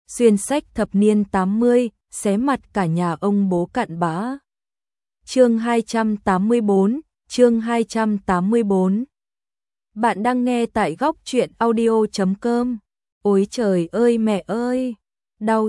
xuyên sách thập niên 80, xé mặt cả nhà ông bố cặn bã. Chương 284, chương 284. Bạn đang nghe tại góc truyện audio.com. Ôi trời ơi mẹ ơi, đau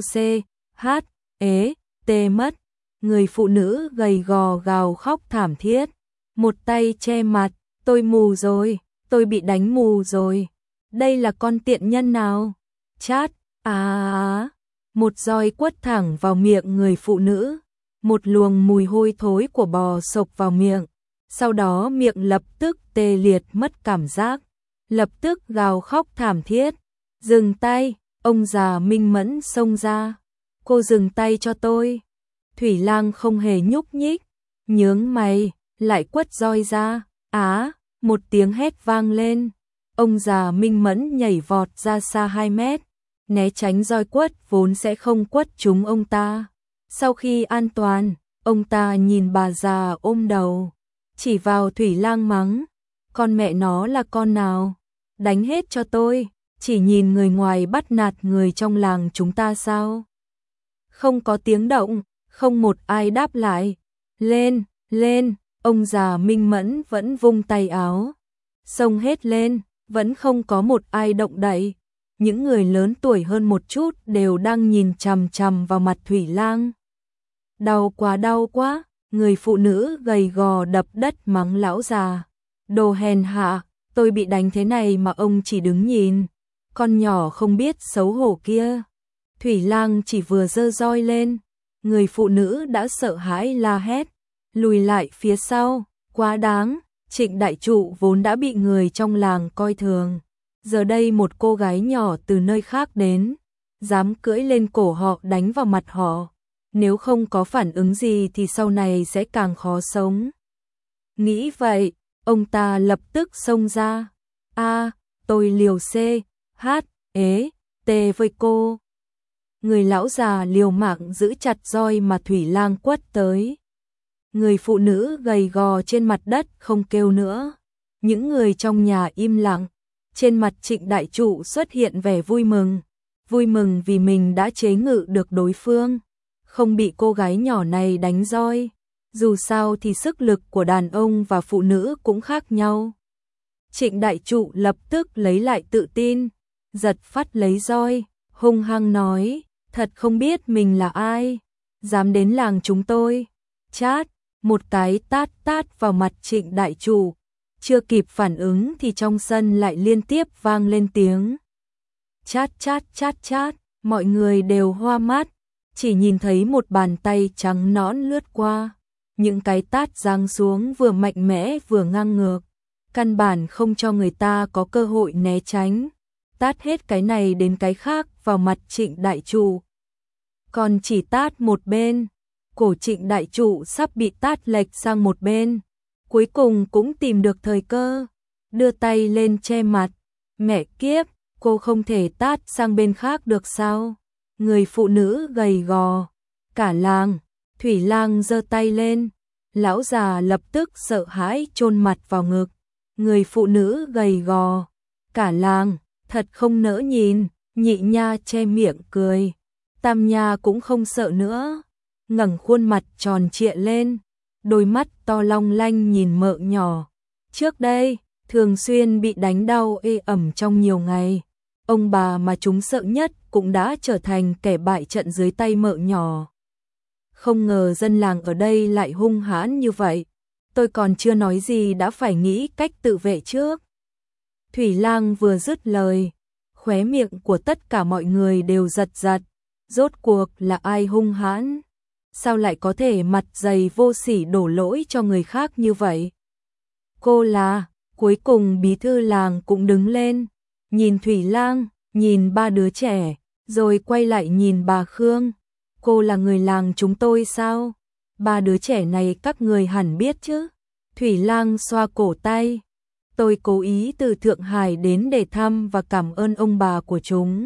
tê mất. Người phụ nữ gầy gò gào khóc thảm thiết, một tay che mặt, tôi mù rồi, tôi bị đánh mù rồi. Đây là con tiện nhân nào? Chát, một roi quất thẳng vào miệng người phụ nữ, một luồng mùi hôi thối của bò xộc vào miệng, sau đó miệng lập tức tê liệt mất cảm giác, lập tức gào khóc thảm thiết. Dừng tay, ông già minh mẫn xông ra. Cô dừng tay cho tôi. Thủy Lang không hề nhúc nhích, nhướng mày, lại quất roi ra. Một tiếng hét vang lên. Ông già minh mẫn nhảy vọt ra xa 2 mét, né tránh roi quất vốn sẽ không quất trúng ông ta. Sau khi an toàn, ông ta nhìn bà già ôm đầu, chỉ vào Thủy Lang mắng, con mẹ nó là con nào? Đánh hết cho tôi, chỉ nhìn người ngoài bắt nạt người trong làng chúng ta sao? Không có tiếng động, không một ai đáp lại. Lên, lên, ông già minh mẫn vẫn vung tay áo, xông hết lên, vẫn không có một ai động đậy. Những người lớn tuổi hơn một chút đều đang nhìn chằm chằm vào mặt Thủy Lang. Đau quá, người phụ nữ gầy gò đập đất mắng lão già. Đồ hèn hạ, tôi bị đánh thế này mà ông chỉ đứng nhìn. Con nhỏ không biết xấu hổ kia. Thủy Lang chỉ vừa giơ roi lên, người phụ nữ đã sợ hãi la hét, lùi lại phía sau, quá đáng. Trịnh đại trụ vốn đã bị người trong làng coi thường, giờ đây một cô gái nhỏ từ nơi khác đến, dám cưỡi lên cổ họ đánh vào mặt họ. Nếu không có phản ứng gì thì sau này sẽ càng khó sống. Nghĩ vậy, ông ta lập tức xông ra. Tôi liều với cô. Người lão già liều mạng giữ chặt roi mà Thủy Lang quất tới. Người phụ nữ gầy gò trên mặt đất không kêu nữa. Những người trong nhà im lặng. Trên mặt Trịnh đại trụ xuất hiện vẻ vui mừng vì mình đã chế ngự được đối phương, không bị cô gái nhỏ này đánh roi. Dù sao thì sức lực của đàn ông và phụ nữ cũng khác nhau. Trịnh đại trụ lập tức lấy lại tự tin, giật phát lấy roi, hung hăng nói, thật không biết mình là ai, dám đến làng chúng tôi. Chát, một cái tát vào mặt Trịnh đại trụ. Chưa kịp phản ứng thì trong sân lại liên tiếp vang lên tiếng chát, mọi người đều hoa mắt, chỉ nhìn thấy một bàn tay trắng nõn lướt qua. Những cái tát giáng xuống vừa mạnh mẽ vừa ngang ngược, căn bản không cho người ta có cơ hội né tránh. Tát hết cái này đến cái khác vào mặt Trịnh đại trụ. Còn chỉ tát một bên, cổ Trịnh đại trụ sắp bị tát lệch sang một bên. Cuối cùng cũng tìm được thời cơ, đưa tay lên che mặt. Mẹ kiếp, cô không thể tát sang bên khác được sao? Người phụ nữ gầy gò, cả làng. Thủy Lang giơ tay lên, lão già lập tức sợ hãi chôn mặt vào ngực. Người phụ nữ gầy gò, cả làng, thật không nỡ nhìn. Nhị nha che miệng cười, tam nha cũng không sợ nữa, ngẩng khuôn mặt tròn trịa lên, đôi mắt to long lanh nhìn mợ nhỏ. Trước đây, thường xuyên bị đánh đau ê ẩm trong nhiều ngày, ông bà mà chúng sợ nhất cũng đã trở thành kẻ bại trận dưới tay mợ nhỏ. Không ngờ dân làng ở đây lại hung hãn như vậy, tôi còn chưa nói gì đã phải nghĩ cách tự vệ trước. Thủy Lang vừa dứt lời, khóe miệng của tất cả mọi người đều giật giật, rốt cuộc là ai hung hãn? Sao lại có thể mặt dày vô sỉ đổ lỗi cho người khác như vậy? Cô là, cuối cùng bí thư làng cũng đứng lên, nhìn Thủy Lang, nhìn 3 đứa trẻ, rồi quay lại nhìn bà Khương. Cô là người làng chúng tôi sao? 3 đứa trẻ này các người hẳn biết chứ? Thủy Lang xoa cổ tay. Tôi cố ý từ Thượng Hải đến để thăm và cảm ơn ông bà của chúng.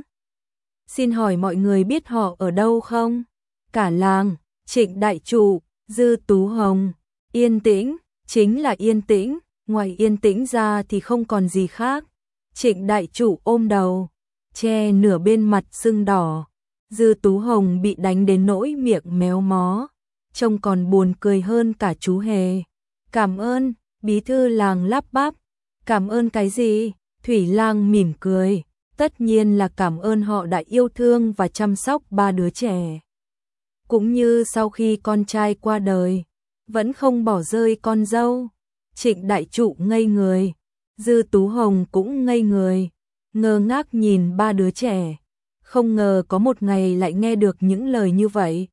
Xin hỏi mọi người biết họ ở đâu không? Cả làng, Trịnh đại trụ, Dư Tú Hồng, Yên Tĩnh, chính là Yên Tĩnh, ngoài Yên Tĩnh ra thì không còn gì khác. Trịnh đại trụ ôm đầu, che nửa bên mặt sưng đỏ. Dư Tú Hồng bị đánh đến nỗi miệng méo mó, trông còn buồn cười hơn cả chú hề. Cảm ơn, bí thư làng lắp bắp. Cảm ơn cái gì? Thủy Lang mỉm cười. Tất nhiên là cảm ơn họ đã yêu thương và chăm sóc ba đứa trẻ. Cũng như sau khi con trai qua đời, vẫn không bỏ rơi con dâu. Trịnh đại trụ ngây người, Dư Tú Hồng cũng ngây người, ngơ ngác nhìn ba đứa trẻ. Không ngờ có một ngày lại nghe được những lời như vậy.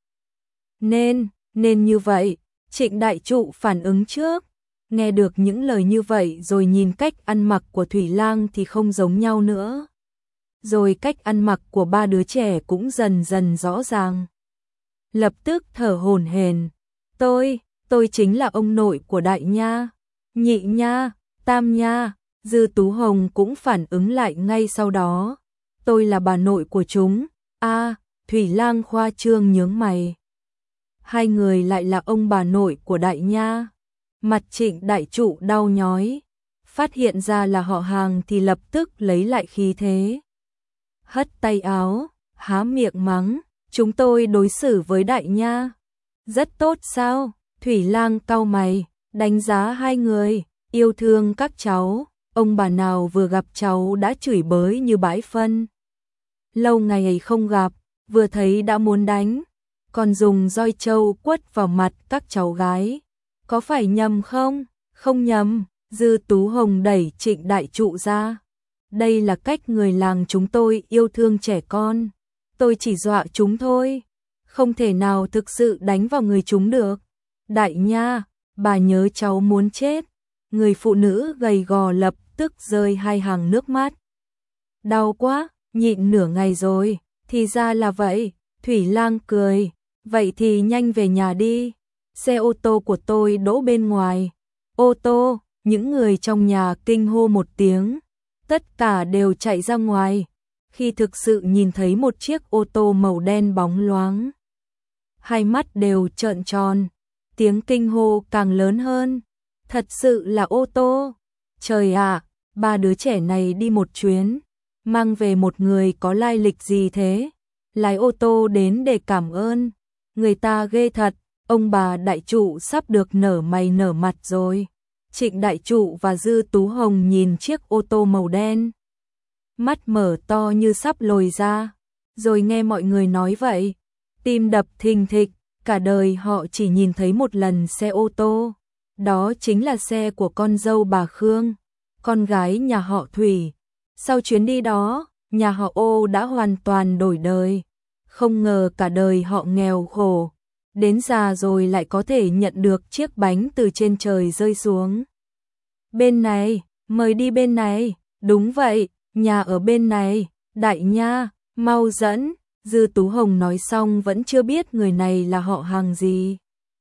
Nên như vậy, Trịnh đại trụ phản ứng trước. Nghe được những lời như vậy rồi nhìn cách ăn mặc của Thủy Lang thì không giống nhau nữa. Rồi cách ăn mặc của ba đứa trẻ cũng dần dần rõ ràng. Lập tức thở hổn hển. Tôi chính là ông nội của Đại Nha, Nhị Nha, Tam Nha. Dư Tú Hồng cũng phản ứng lại ngay sau đó. Tôi là bà nội của chúng. Thủy Lang khoa trương nhướng mày. Hai người lại là ông bà nội của Đại Nha. Mặt Trịnh đại trụ đau nhói. Phát hiện ra là họ hàng thì lập tức lấy lại khí thế. Hất tay áo, há miệng mắng. Chúng tôi đối xử với Đại Nha rất tốt sao? Thủy Lang cau mày, đánh giá hai người, yêu thương các cháu. Ông bà nào vừa gặp cháu đã chửi bới như bãi phân. Lâu ngày không gặp, vừa thấy đã muốn đánh, còn dùng roi trâu quất vào mặt các cháu gái. Có phải nhầm không? Không nhầm. Dư Tú Hồng đẩy Trịnh đại trụ ra. Đây là cách người làng chúng tôi yêu thương trẻ con. Tôi chỉ dọa chúng thôi, không thể nào thực sự đánh vào người chúng được. Đại Nha, bà nhớ cháu muốn chết. Người phụ nữ gầy gò lập tức rơi hai hàng nước mắt. Đau quá, nhịn nửa ngày rồi, thì ra là vậy. Thủy Lang cười, vậy thì nhanh về nhà đi. Xe ô tô của tôi đỗ bên ngoài. Ô tô, những người trong nhà kinh hô một tiếng. Tất cả đều chạy ra ngoài. Khi thực sự nhìn thấy một chiếc ô tô màu đen bóng loáng, hai mắt đều trợn tròn, tiếng kinh hô càng lớn hơn. Thật sự là ô tô. Trời ạ, ba đứa trẻ này đi một chuyến, mang về một người có lai lịch gì thế? Lái ô tô đến để cảm ơn. Người ta ghê thật, ông bà đại trụ sắp được nở mày nở mặt rồi. Trịnh đại trụ và Dư Tú Hồng nhìn chiếc ô tô màu đen, mắt mở to như sắp lồi ra, rồi nghe mọi người nói vậy, tim đập thình thịch. Cả đời họ chỉ nhìn thấy một lần xe ô tô, đó chính là xe của con dâu bà Khương, con gái nhà họ Thủy. Sau chuyến đi đó, nhà họ Ô đã hoàn toàn đổi đời. Không ngờ cả đời họ nghèo khổ, đến già rồi lại có thể nhận được chiếc bánh từ trên trời rơi xuống. Bên này, mời đi bên này. Đúng vậy, nhà ở bên này. Đại Nha, mau dẫn. Dư Tú Hồng nói xong vẫn chưa biết người này là họ hàng gì.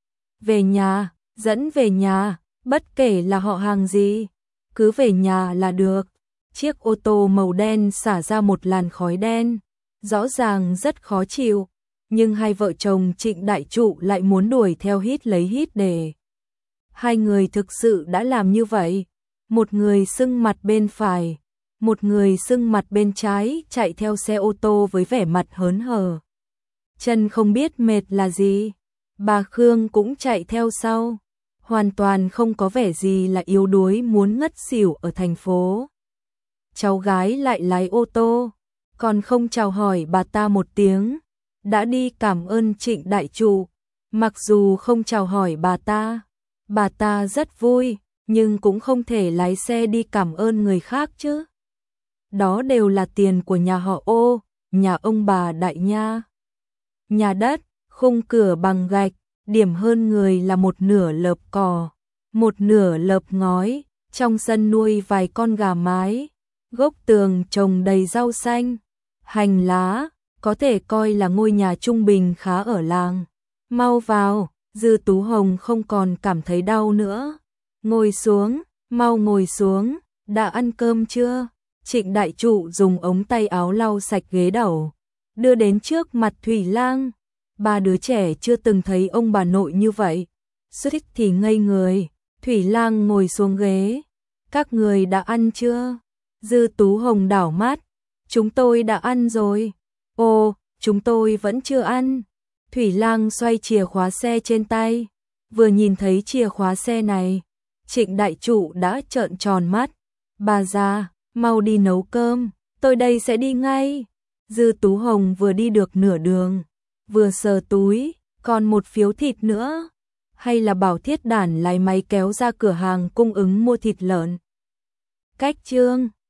Về nhà, dẫn về nhà, bất kể là họ hàng gì, cứ về nhà là được. Chiếc ô tô màu đen xả ra một làn khói đen, rõ ràng rất khó chịu, nhưng hai vợ chồng Trịnh đại trụ lại muốn đuổi theo hít lấy hít để. Hai người thực sự đã làm như vậy, một người sưng mặt bên phải, một người sưng mặt bên trái chạy theo xe ô tô với vẻ mặt hớn hở. Chân không biết mệt là gì, bà Khương cũng chạy theo sau, hoàn toàn không có vẻ gì là yếu đuối muốn ngất xỉu ở thành phố. Cháu gái lại lái ô tô, còn không chào hỏi bà ta một tiếng, đã đi cảm ơn Trịnh đại trụ. Mặc dù không chào hỏi bà ta rất vui, nhưng cũng không thể lái xe đi cảm ơn người khác chứ. Đó đều là tiền của nhà họ Ô, nhà ông bà Đại Nha. Nhà đất, khung cửa bằng gạch, điểm hơn người là một nửa lợp cỏ, một nửa lợp ngói, trong sân nuôi vài con gà mái, gốc tường trồng đầy rau xanh, hành lá, có thể coi là ngôi nhà trung bình khá ở làng. Mau vào, Dư Tú Hồng không còn cảm thấy đau nữa. Ngồi xuống, mau ngồi xuống, đã ăn cơm chưa? Trịnh đại trụ dùng ống tay áo lau sạch ghế đầu, đưa đến trước mặt Thủy Lang. Ba đứa trẻ chưa từng thấy ông bà nội như vậy, suýt thì ngây người. Thủy Lang ngồi xuống ghế. Các người đã ăn chưa? Dư Tú Hồng đảo mắt. Chúng tôi đã ăn rồi. Ồ, chúng tôi vẫn chưa ăn. Thủy Lang xoay chìa khóa xe trên tay, vừa nhìn thấy chìa khóa xe này, Trịnh đại trụ đã trợn tròn mắt. Bà già, mau đi nấu cơm, tôi đây sẽ đi ngay. Dư Tú Hồng vừa đi được nửa đường, vừa sờ túi, còn một phiếu thịt nữa. Hay là bảo Thiết Đản lái máy kéo ra cửa hàng cung ứng mua thịt lợn. Cách chương